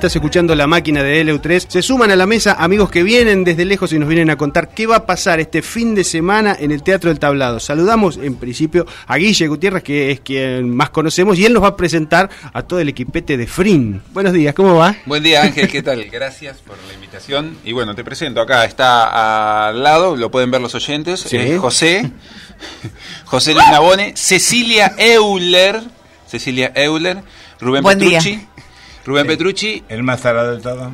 estás escuchando La Máquina de LU3. Se suman a la mesa amigos que vienen desde lejos y nos vienen a contar qué va a pasar este fin de semana en el Teatro del Tablado. Saludamos en principio a Guille Gutiérrez, que es quien más conocemos, y él nos va a presentar a todo el equipete de Frin. Buenos días, ¿cómo va? Buen día, Ángel, ¿qué tal? Gracias por la invitación. Y bueno, te presento, acá está al lado, lo pueden ver los oyentes, sí. José Luis Nabone, Cecilia Euler, Rubén Buen Petrucci, día. Rubén Petrucci El más tarado de todo.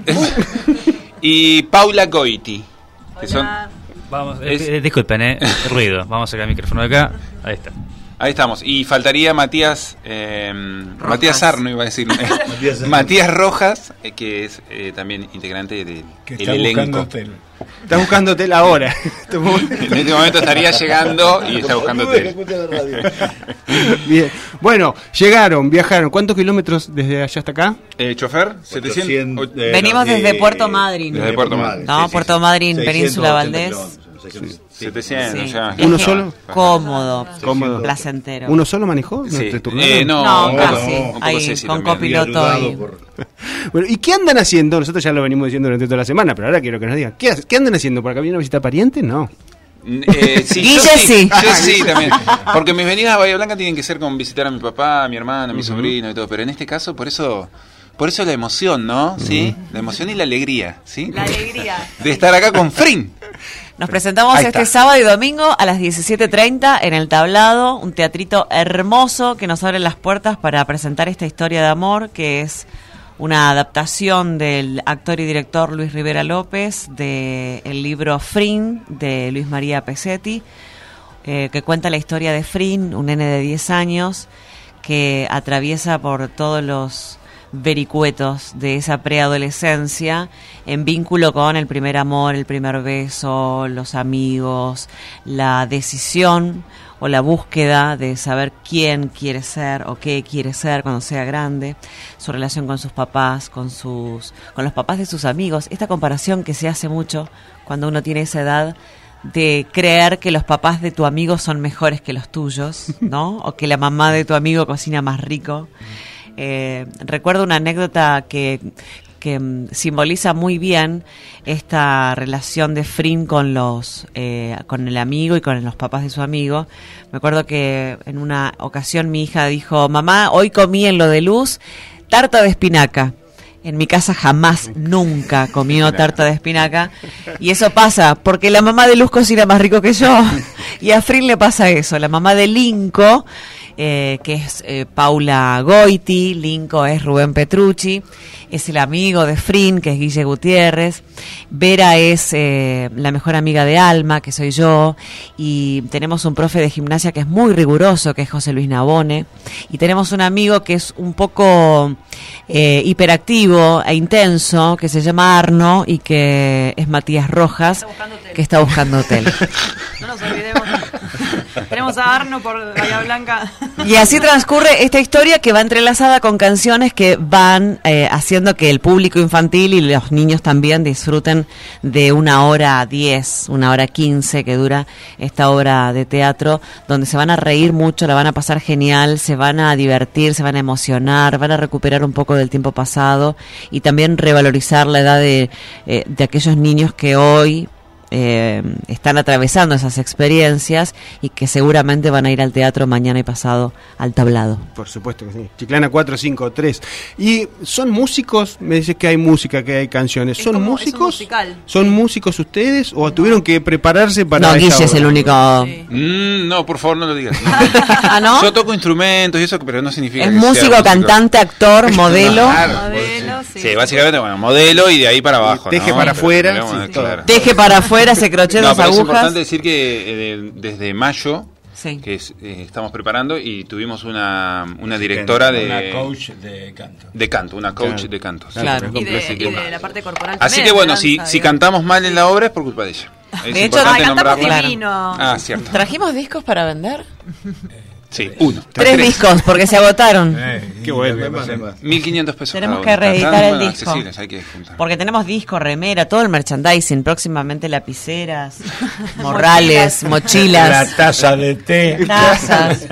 y Paula Goiti, que son... Vamos, disculpen, ruido. Vamos a sacar el micrófono de acá. Ahí está. Ahí estamos. Y faltaría Matías Arno, iba a decir. Matías Rojas, que es también integrante del elenco. Buscando hotel. Está buscando hotel ahora. En este momento estaría llegando y está buscando hotel. Bien. Bueno, viajaron. ¿Cuántos kilómetros desde allá hasta acá? ¿Chofer? 700. Venimos desde Puerto Madryn. Desde Puerto Madryn. No, Sí, Puerto Madryn, Península Valdés. 700, Sí. ya. ¿Uno solo? Cómodo, Cómodo. placentero. ¿Uno solo manejó? Sí. ¿Te turnaron? No, casi. un poco Ahí, Ceci con también. copiloto y... Bueno, ¿y qué andan haciendo? Nosotros ya lo venimos diciendo durante toda la semana, pero ahora quiero que nos digan. ¿Qué andan haciendo? ¿Por acá vienen a visitar parientes? No. Sí, Guille yo sí también. Porque mis venidas a Bahía Blanca tienen que ser con visitar a mi papá, a mi hermana, a mi sobrino y todo. Pero en este caso, por eso la emoción, ¿no? ¿Sí? La emoción y la alegría, ¿sí? La alegría. De estar acá con Frin. Nos presentamos Ahí este está. sábado y domingo a las 17:30 en el Tablado, un teatrito hermoso que nos abre las puertas para presentar esta historia de amor, que es una adaptación del actor y director Luis Rivera López del libro Frin de Luis María Pesetti, que cuenta la historia de Frin, un nene de 10 años que atraviesa por todos los vericuetos de esa preadolescencia en vínculo con el primer amor, el primer beso, los amigos, la decisión o la búsqueda de saber quién quiere ser o qué quiere ser cuando sea grande, su relación con sus papás, con los papás de sus amigos, esta comparación que se hace mucho cuando uno tiene esa edad de creer que los papás de tu amigo son mejores que los tuyos, ¿no? O que la mamá de tu amigo cocina más rico. Recuerdo una anécdota que simboliza muy bien esta relación de Frin con el amigo y con los papás de su amigo. Me acuerdo que en una ocasión mi hija dijo: mamá, hoy comí en lo de Luz tarta de espinaca. En mi casa jamás, nunca comió tarta de espinaca. Y eso pasa porque la mamá de Luz cocina más rico que yo. Y a Frin le pasa eso. La mamá de Linco, que es Paula Goiti, Linco es Rubén Petrucci, es el amigo de Frin, que es Guille Gutiérrez. Vera es la mejor amiga de Alma, que soy yo, y tenemos un profe de gimnasia que es muy riguroso, que es José Luis Nabone, y tenemos un amigo que es un poco hiperactivo e intenso, que se llama Arno, y que es Matías Rojas, que está buscando hotel. No nos olvidemos. Tenemos a Arno por Bahía Blanca. Y así transcurre esta historia, que va entrelazada con canciones que van haciendo que el público infantil y los niños también disfruten de 1h10, 1h15 que dura esta obra de teatro, donde se van a reír mucho, la van a pasar genial, se van a divertir, se van a emocionar, van a recuperar un poco del tiempo pasado y también revalorizar la edad de aquellos niños que hoy están atravesando esas experiencias y que seguramente van a ir al teatro mañana y pasado al Tablado. Por supuesto que sí. Chiclana 453. ¿Y son músicos? Me dices que hay música, que hay canciones. Es ¿Son como- músicos? es un musical. ¿Son músicos ustedes o tuvieron que prepararse para No, esa Guille es obra? el único. Sí. No, por favor, no lo digas. ¿Ah, no? Yo toco instrumentos y eso, pero no significa Es que sea músico, cantante, actor, modelo. Claro, Modelo, sí. Sí, básicamente, bueno, modelo y de ahí para abajo. Teje ¿no? para afuera, Pero, sí, claro. Teje para afuera, se crochet No, las pero es agujas. importante decir que desde mayo, Sí. que estamos preparando, y tuvimos una directora Una de coach de canto. canto, una coach Claro. de canto. sí. Claro. Y Así que- de la parte corporal. Así también, que bueno, de si danza, cantamos mal en la obra es por culpa de ella. Es De hecho, importante cantamos nombrarla. divino. Ah, cierto. ¿Trajimos discos para vender? Sí, uno. Tres discos, porque se agotaron. Qué bueno. 1.500 pesos. Tenemos cada que uno. reeditar Están, el bueno, disco. accesibles, hay que juntar. Porque tenemos disco, remera, todo el merchandising. Próximamente lapiceras, morrales, La mochilas, taza de té. tazas.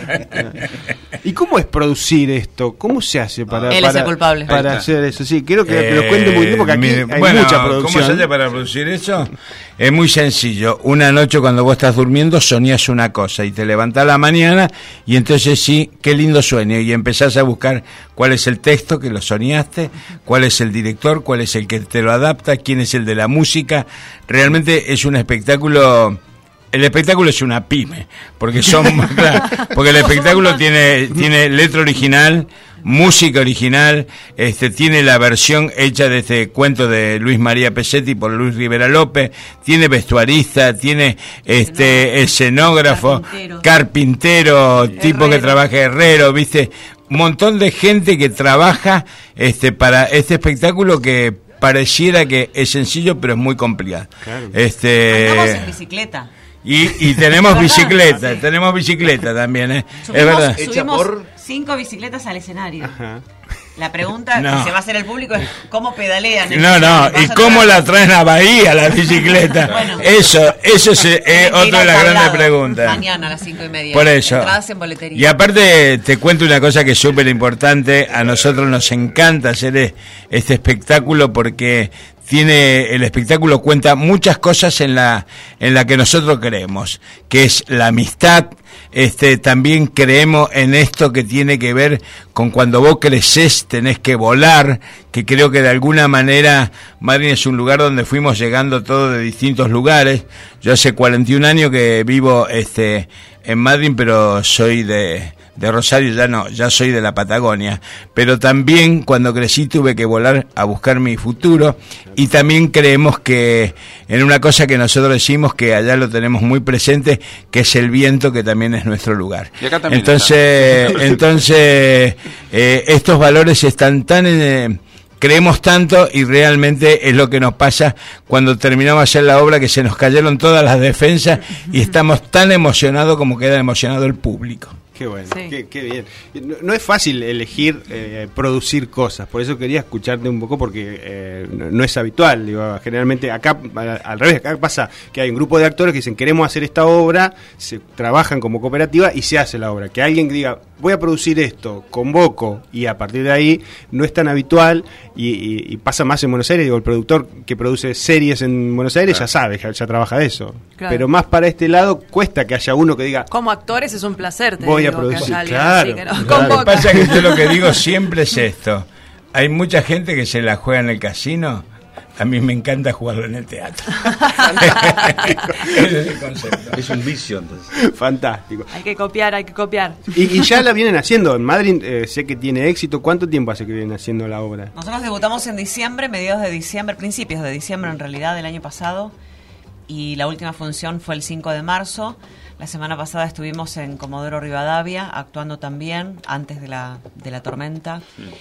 ¿Y cómo es producir esto? ¿Cómo se hace para, Él es el culpable. para Ahí está. hacer eso? Sí, quiero que lo cuente muy bien porque aquí Mire, hay bueno, mucha ¿cómo producción. se hace para producir eso? Es muy sencillo. Una noche cuando vos estás durmiendo soñás una cosa y te levantás a la mañana y entonces sí, qué lindo sueño. Y empezás a buscar cuál es el texto que lo soñaste, cuál es el director, cuál es el que te lo adapta, quién es el de la música. Realmente es un espectáculo... El espectáculo es una pyme, porque porque el espectáculo tiene letra original, música original, tiene la versión hecha de este cuento de Luis María Pesetti por Luis Rivera López, tiene vestuarista, tiene escenógrafo, carpintero, tipo que trabaja herrero, viste, un montón de gente que trabaja para este espectáculo que pareciera que es sencillo, pero es muy complicado. Claro. Andamos en bicicleta. Y tenemos bicicleta también, es verdad. Subimos 5 bicicletas al escenario. Ajá. La pregunta No. que se va a hacer el público es cómo pedalean. No, ¿y cómo la traen a Bahía la bicicleta? Bueno. Eso es otra de las grandes preguntas. Mañana a las 5:30. Por eso. Entradas en boletería. Y aparte te cuento una cosa que es súper importante, a nosotros nos encanta hacer este espectáculo porque el espectáculo cuenta muchas cosas en la que nosotros creemos, que es la amistad. También creemos en esto que tiene que ver con cuando vos crecés tenés que volar, que creo que de alguna manera Madrid es un lugar donde fuimos llegando todos de distintos lugares. Yo hace 41 años que vivo en Madrid, pero soy de Rosario, ya soy de la Patagonia, pero también cuando crecí tuve que volar a buscar mi futuro, y también creemos que en una cosa que nosotros decimos que allá lo tenemos muy presente, que es el viento, que también es nuestro lugar. Y acá también entonces estos valores están tan creemos tanto, y realmente es lo que nos pasa cuando terminamos de hacer la obra, que se nos cayeron todas las defensas y estamos tan emocionados como queda emocionado el público. Qué bueno, Sí. qué bien. No es fácil elegir producir cosas, por eso quería escucharte un poco porque no es habitual. Digo, generalmente acá, al revés, acá pasa que hay un grupo de actores que dicen queremos hacer esta obra, se trabajan como cooperativa y se hace la obra. Que alguien diga voy a producir esto, convoco, y a partir de ahí no es tan habitual y pasa más en Buenos Aires. Digo, el productor que produce series en Buenos Aires ya sabe, ya trabaja de eso. Claro. Pero más para este lado cuesta que haya uno que diga Como actores es un placer, te voy a digo, producir, que haya alguien claro, así que nos claro. Lo que convoca. pasa es que yo lo que digo siempre es esto. Hay mucha gente que se la juega en el casino. A mí me encanta jugarlo en el teatro. Ese es el concepto. Es un vicio, entonces. fantástico. Hay que copiar, hay que copiar. Y ya la vienen haciendo en Madrid, sé que tiene éxito. ¿Cuánto tiempo hace que vienen haciendo la obra? Nosotros debutamos en diciembre, mediados de diciembre, principios de diciembre en realidad del año pasado, y la última función fue el 5 de marzo. La semana pasada estuvimos en Comodoro Rivadavia actuando también antes de la tormenta.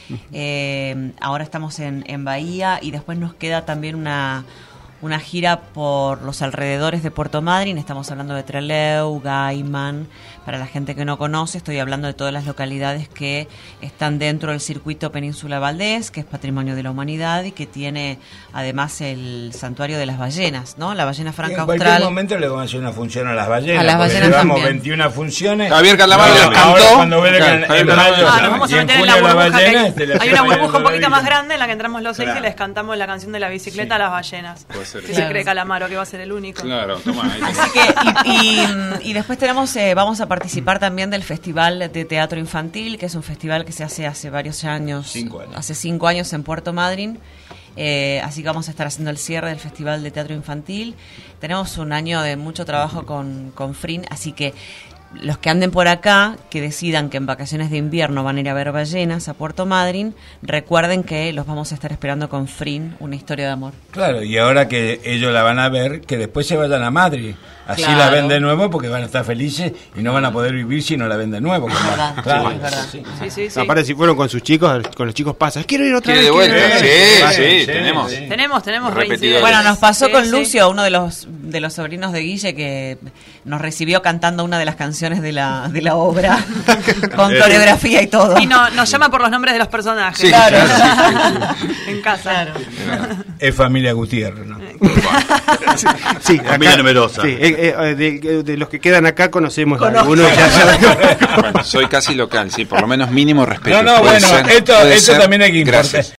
Ahora estamos en Bahía, y después nos queda también una gira por los alrededores de Puerto Madryn. Estamos hablando de Trelew, Gaiman. Para la gente que no conoce, estoy hablando de todas las localidades que están dentro del circuito Península Valdés, que es Patrimonio de la Humanidad y que tiene además el Santuario de las Ballenas, ¿no? La ballena franca En cualquier austral. momento le vamos a hacer una función a las ballenas. A las porque ballenas llevamos también. 21 funciones. Javier Calamaro No, les ahora cantó. cuando ve Claro, en Javier mayo, Calamaro. Ah, nos vamos y a en meter en la junio burbuja. ballenas, Que te la hay una hacemos burbuja un la poquito más vida. grande en la que entramos los seis Claro. y les cantamos la canción de la bicicleta Sí. a las ballenas. Puede ser. Si Claro. se cree Calamaro que va a ser el único. Claro, toma. Ahí Así que, y después vamos a participar también del Festival de Teatro Infantil, que es un festival que se hace varios años, 5 años. hace 5 años en Puerto Madryn. Así que vamos a estar haciendo el cierre del Festival de Teatro Infantil. Tenemos un año de mucho trabajo con FRIN, así que los que anden por acá, que decidan que en vacaciones de invierno van a ir a ver ballenas a Puerto Madryn, recuerden que los vamos a estar esperando con FRIN, una historia de amor. Claro, y ahora que ellos la van a ver, que después se vayan a Madrid. Así Claro. la ven de nuevo porque van a estar felices y no van a poder vivir si no la ven de nuevo. Es verdad, Claro, es verdad. sí. Sí. Aparte, si fueron con sus chicos, con los chicos pasa. Quiero ir otra Quiere vez. de vuelta. quiero ir. Sí, tenemos. Tenemos Repetidores. reincidencias. Bueno, nos pasó Sí, con sí. Lucio, uno de los sobrinos de Guille, que nos recibió cantando una de las canciones de la obra, con coreografía y todo. Y nos llama por los nombres de los personajes. Sí, Claro. En casa. Es familia Gutiérrez, ¿no? Sí, Familia numerosa. Sí, de los que quedan acá conocemos a Conozco. algunos. Bueno, soy casi local, sí, por lo menos mínimo respeto. No, Puede bueno, ser, esto puede ser. también hay que Gracias.